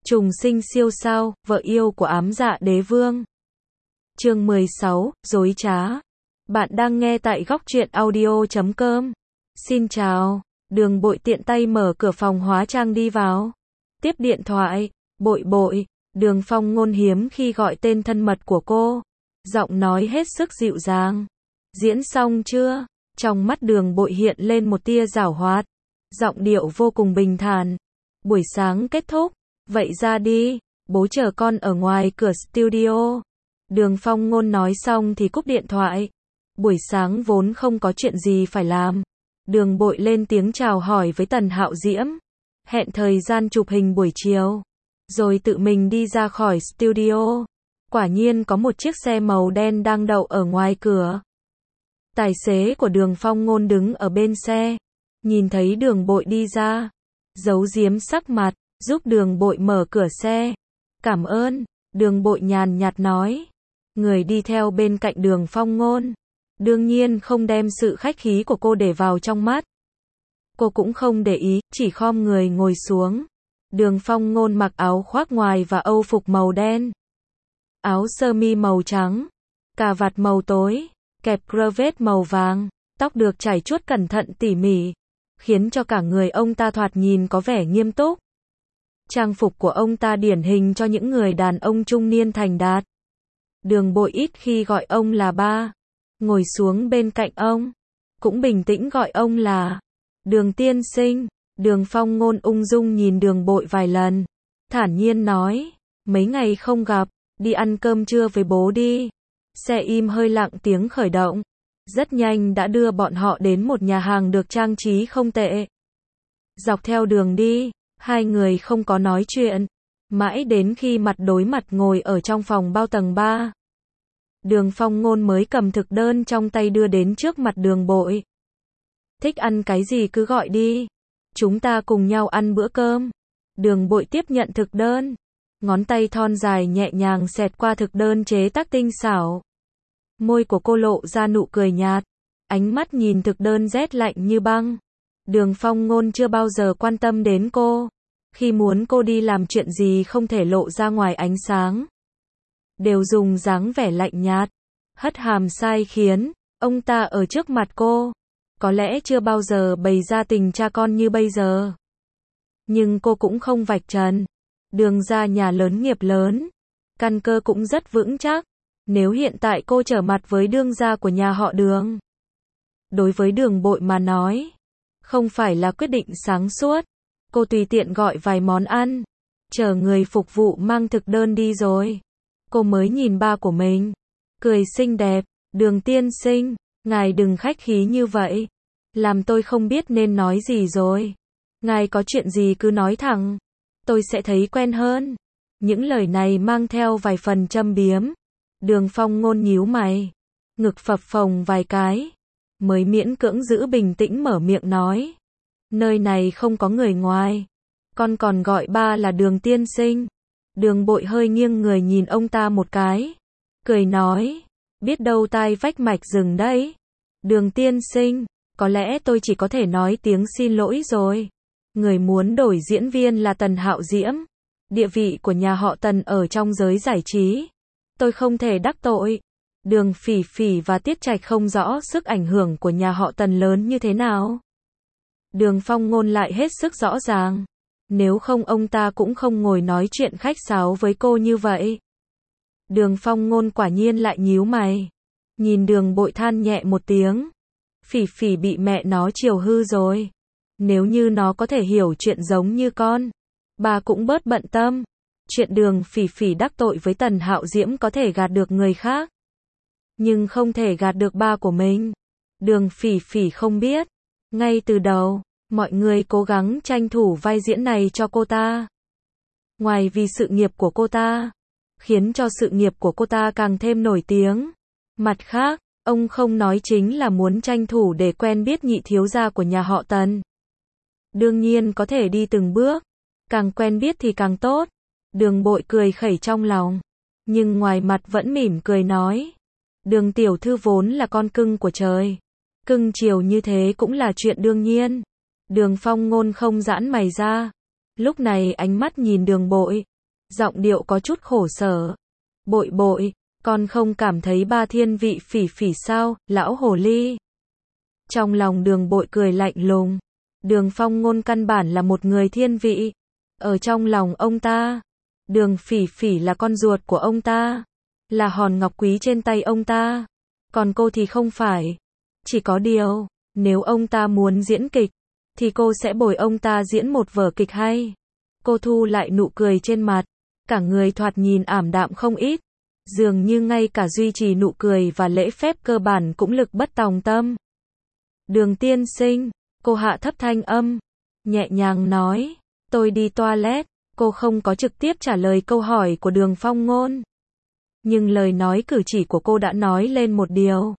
Trùng sinh siêu sao, vợ yêu của ám dạ đế vương. Chương 16, dối trá. Bạn đang nghe tại góc truyện audio.com. Xin chào, Đường Bội tiện tay mở cửa phòng hóa trang đi vào. Tiếp điện thoại, Bội Bội, Đường Phong Ngôn hiếm khi gọi tên thân mật của cô. Giọng nói hết sức dịu dàng. Diễn xong chưa? Trong mắt Đường Bội hiện lên một tia giảo hoạt. Giọng điệu vô cùng bình thản. Buổi sáng kết thúc. Vậy ra đi, bố chờ con ở ngoài cửa studio. Đường Phong Ngôn nói xong thì cúp điện thoại. Buổi sáng vốn không có chuyện gì phải làm. Đường Bội lên tiếng chào hỏi với Tần Hạo Diễm. Hẹn thời gian chụp hình buổi chiều. Rồi tự mình đi ra khỏi studio. Quả nhiên có một chiếc xe màu đen đang đậu ở ngoài cửa. Tài xế của Đường Phong Ngôn đứng ở bên xe. Nhìn thấy Đường Bội đi ra. Giấu giếm sắc mặt. Giúp Đường Bội mở cửa xe. Cảm ơn, Đường Bội nhàn nhạt nói. Người đi theo bên cạnh Đường Phong Ngôn. Đương nhiên không đem sự khách khí của cô để vào trong mắt. Cô cũng không để ý, chỉ khom người ngồi xuống. Đường Phong Ngôn mặc áo khoác ngoài và âu phục màu đen. Áo sơ mi màu trắng. Cà vạt màu tối. Kẹp cravat màu vàng. Tóc được chải chuốt cẩn thận tỉ mỉ. Khiến cho cả người ông ta thoạt nhìn có vẻ nghiêm túc. Trang phục của ông ta điển hình cho những người đàn ông trung niên thành đạt. Đường Bội ít khi gọi ông là ba. Ngồi xuống bên cạnh ông. Cũng bình tĩnh gọi ông là Đường tiên sinh. Đường Phong Ngôn ung dung nhìn Đường Bội vài lần. Thản nhiên nói. Mấy ngày không gặp. Đi ăn cơm trưa với bố đi. Xe im hơi lặng tiếng khởi động. Rất nhanh đã đưa bọn họ đến một nhà hàng được trang trí không tệ. Dọc theo đường đi. Hai người không có nói chuyện. Mãi đến khi mặt đối mặt ngồi ở trong phòng bao tầng 3. Đường Phong Ngôn mới cầm thực đơn trong tay đưa đến trước mặt Đường Bội. Thích ăn cái gì cứ gọi đi. Chúng ta cùng nhau ăn bữa cơm. Đường Bội tiếp nhận thực đơn. Ngón tay thon dài nhẹ nhàng xẹt qua thực đơn chế tác tinh xảo. Môi của cô lộ ra nụ cười nhạt. Ánh mắt nhìn thực đơn rét lạnh như băng. Đường Phong Ngôn chưa bao giờ quan tâm đến cô. Khi muốn cô đi làm chuyện gì không thể lộ ra ngoài ánh sáng. Đều dùng dáng vẻ lạnh nhạt. Hất hàm sai khiến. Ông ta ở trước mặt cô. Có lẽ chưa bao giờ bày ra tình cha con như bây giờ. Nhưng cô cũng không vạch trần. Đường ra nhà lớn nghiệp lớn. Căn cơ cũng rất vững chắc. Nếu hiện tại cô trở mặt với đương gia của nhà họ Đường. Đối với Đường Bội mà nói. Không phải là quyết định sáng suốt. Cô tùy tiện gọi vài món ăn. Chờ người phục vụ mang thực đơn đi rồi. Cô mới nhìn ba của mình. Cười xinh đẹp. Đường tiên sinh. Ngài đừng khách khí như vậy. Làm tôi không biết nên nói gì rồi. Ngài có chuyện gì cứ nói thẳng. Tôi sẽ thấy quen hơn. Những lời này mang theo vài phần châm biếm. Đường Phong Ngôn nhíu mày. Ngực phập phồng vài cái. Mới miễn cưỡng giữ bình tĩnh mở miệng nói. Nơi này không có người ngoài. Con còn gọi ba là Đường tiên sinh. Đường Bội hơi nghiêng người nhìn ông ta một cái. Cười nói. Biết đâu tai vách mạch rừng đấy. Đường tiên sinh. Có lẽ tôi chỉ có thể nói tiếng xin lỗi rồi. Người muốn đổi diễn viên là Tần Hạo Diễm. Địa vị của nhà họ Tần ở trong giới giải trí. Tôi không thể đắc tội. Đường Phỉ Phỉ và Tiết Trạch không rõ sức ảnh hưởng của nhà họ Tần lớn như thế nào. Đường Phong Ngôn lại hết sức rõ ràng. Nếu không ông ta cũng không ngồi nói chuyện khách sáo với cô như vậy. Đường Phong Ngôn quả nhiên lại nhíu mày. Nhìn Đường Bội than nhẹ một tiếng. Phỉ Phỉ bị mẹ nó chiều hư rồi. Nếu như nó có thể hiểu chuyện giống như con. Bà cũng bớt bận tâm. Chuyện Đường Phỉ Phỉ đắc tội với Tần Hạo Diễm có thể gạt được người khác. Nhưng không thể gạt được ba của mình. Đường Phỉ Phỉ không biết. Ngay từ đầu, mọi người cố gắng tranh thủ vai diễn này cho cô ta. Ngoài vì sự nghiệp của cô ta, khiến cho sự nghiệp của cô ta càng thêm nổi tiếng. Mặt khác, ông không nói chính là muốn tranh thủ để quen biết nhị thiếu gia của nhà họ Tần. Đương nhiên có thể đi từng bước. Càng quen biết thì càng tốt. Đường Bội cười khẩy trong lòng. Nhưng ngoài mặt vẫn mỉm cười nói. Đường tiểu thư vốn là con cưng của trời. Cưng chiều như thế cũng là chuyện đương nhiên. Đường Phong Ngôn không giãn mày ra. Lúc này ánh mắt nhìn Đường Bội. giọng điệu có chút khổ sở. Bội bội, con không cảm thấy ba thiên vị phỉ phỉ sao, lão hồ ly. Trong lòng Đường Bội cười lạnh lùng. Đường Phong Ngôn căn bản là một người thiên vị. Ở trong lòng ông ta, Đường Phỉ Phỉ là con ruột của ông ta, là hòn ngọc quý trên tay ông ta. Còn cô thì không phải. Chỉ có điều, nếu ông ta muốn diễn kịch, thì cô sẽ bồi ông ta diễn một vở kịch hay. Cô thu lại nụ cười trên mặt, cả người thoạt nhìn ảm đạm không ít, dường như ngay cả duy trì nụ cười và lễ phép cơ bản cũng lực bất tòng tâm. Đường tiên sinh, cô hạ thấp thanh âm, nhẹ nhàng nói, tôi đi toilet. Cô không có trực tiếp trả lời câu hỏi của Đường Phong Ngôn. Nhưng lời nói cử chỉ của cô đã nói lên một điều.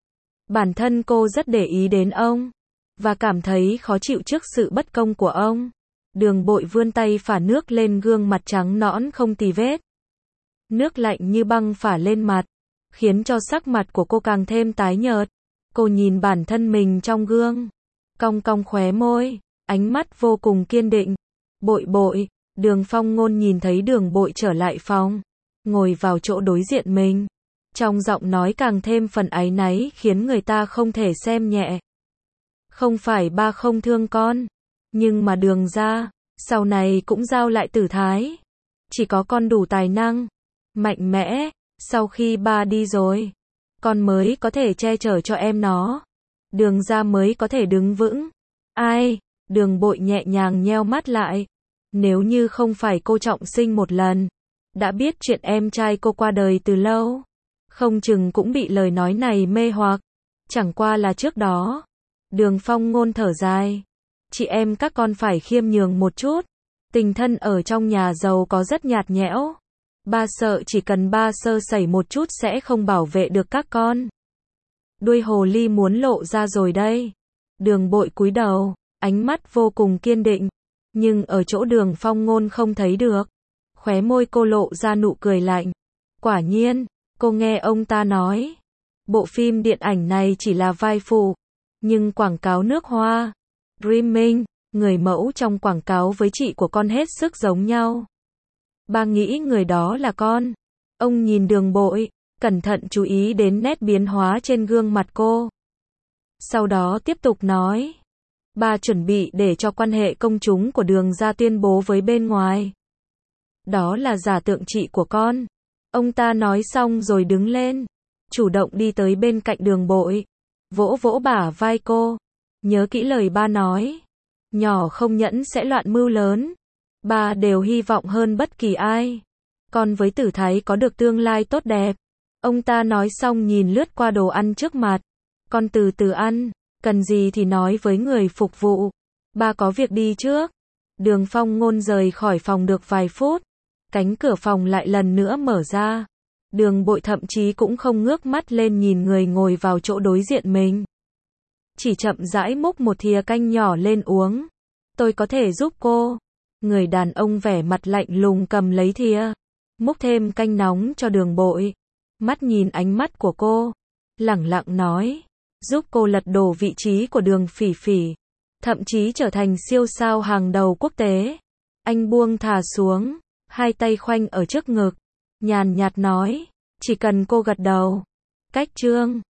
Bản thân cô rất để ý đến ông, và cảm thấy khó chịu trước sự bất công của ông. Đường Bội vươn tay phả nước lên gương mặt trắng nõn không tì vết. Nước lạnh như băng phả lên mặt, khiến cho sắc mặt của cô càng thêm tái nhợt. Cô nhìn bản thân mình trong gương, cong cong khóe môi, ánh mắt vô cùng kiên định. Bội bội, Đường Phong Ngôn nhìn thấy Đường Bội trở lại phòng, ngồi vào chỗ đối diện mình. Trong giọng nói càng thêm phần áy náy khiến người ta không thể xem nhẹ. Không phải ba không thương con, nhưng mà Đường gia, sau này cũng giao lại Tử Thái. Chỉ có con đủ tài năng, mạnh mẽ, sau khi ba đi rồi, con mới có thể che chở cho em nó. Đường gia mới có thể đứng vững. Ai? Đường Bội nhẹ nhàng nheo mắt lại. Nếu như không phải cô trọng sinh một lần, đã biết chuyện em trai cô qua đời từ lâu, không chừng cũng bị lời nói này mê hoặc. Chẳng qua là trước đó. Đường Phong Ngôn thở dài. Chị em các con phải khiêm nhường một chút. Tình thân ở trong nhà giàu có rất nhạt nhẽo. Ba sợ chỉ cần ba sơ sẩy một chút sẽ không bảo vệ được các con. Đuôi hồ ly muốn lộ ra rồi đây. Đường Bội cúi đầu, ánh mắt vô cùng kiên định. Nhưng ở chỗ Đường Phong Ngôn không thấy được. Khóe môi cô lộ ra nụ cười lạnh. Quả nhiên, cô nghe ông ta nói, bộ phim điện ảnh này chỉ là vai phụ, nhưng quảng cáo nước hoa, Dreaming, người mẫu trong quảng cáo với chị của con hết sức giống nhau. Ba nghĩ người đó là con. Ông nhìn Đường Bội, cẩn thận chú ý đến nét biến hóa trên gương mặt cô. Sau đó tiếp tục nói, ba chuẩn bị để cho quan hệ công chúng của Đường gia tuyên bố với bên ngoài. Đó là giả tượng chị của con. Ông ta nói xong rồi đứng lên, chủ động đi tới bên cạnh Đường Bội, vỗ vỗ bả vai cô. Nhớ kỹ lời ba nói, nhỏ không nhẫn sẽ loạn mưu lớn. Ba đều hy vọng hơn bất kỳ ai. Con với Tử Thái có được tương lai tốt đẹp. Ông ta nói xong nhìn lướt qua đồ ăn trước mặt. Con từ từ ăn, cần gì thì nói với người phục vụ. Ba có việc đi trước. Đường Phong Ngôn rời khỏi phòng được vài phút. Cánh cửa phòng lại lần nữa mở ra. Đường Bội thậm chí cũng không ngước mắt lên nhìn người ngồi vào chỗ đối diện mình. Chỉ chậm rãi múc một thìa canh nhỏ lên uống. Tôi có thể giúp cô. Người đàn ông vẻ mặt lạnh lùng cầm lấy thìa, múc thêm canh nóng cho Đường Bội. Mắt nhìn ánh mắt của cô, lẳng lặng nói, giúp cô lật đổ vị trí của Đường Phỉ Phỉ, thậm chí trở thành siêu sao hàng đầu quốc tế. Anh buông thả xuống, hai tay khoanh ở trước ngực, nhàn nhạt nói, chỉ cần cô gật đầu. Cách chương